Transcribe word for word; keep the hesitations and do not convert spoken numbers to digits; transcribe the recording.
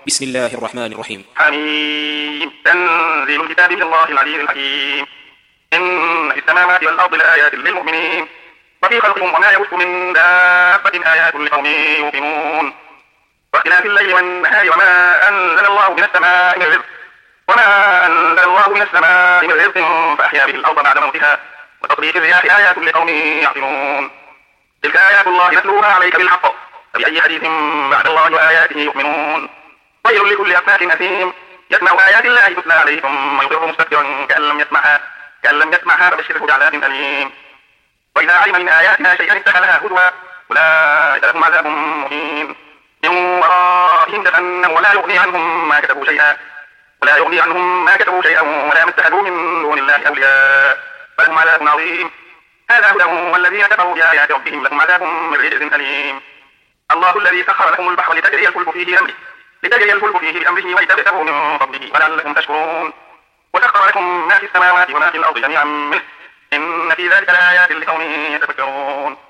بسم الله الرحمن الرحيم. حميم. تنزيل الكتاب من الله العزيز الحكيم. إن في السماوات والأرض لآيات للمؤمنين وفي خلقهم وما يبث من دابة آيات لقوم يوقنون واختلاف الليل والنهار وما أنزل الله من السماء من رزق وما أنزل الله من السماء من رزق فأحيا به الأرض بعد موتها وتصريف الرياح آيات لقوم يعقلون. تلك آيات الله نتلوها عليك بالحق فبأي حديث بعد الله وآياته يؤمنون. ويل لكل أفاك أثيم يسمع آيات الله تتلى عليه ثم يصر مستكبرا كأن لم يسمعها كأن لم يسمعها فبشره بعذاب أليم. وإذا علم من آياتنا شيئا اتخذها هزوا أولئك لهم عذاب مهين من ورائهم جهنم ولا يغني عنهم ما كتبوا شيئا ولا يغني عنهم ما كتبوا شيئا ولا ما اتخذوا من دون الله أولياء فلهم عذاب عظيم. هذا هدى والذين كفروا بآيات ربهم لهم عذاب من رجز أليم. الله الذي سخر لكم البحر لتجري الفلك فيه بأمره لتجري الفلك فيه بأمره ولتبتغوا من فضله ولعلكم تشكرون. وسخر لكم ما في السماوات وما في الأرض جميعا منه إن في ذلك لآيات لقوم يتفكرون.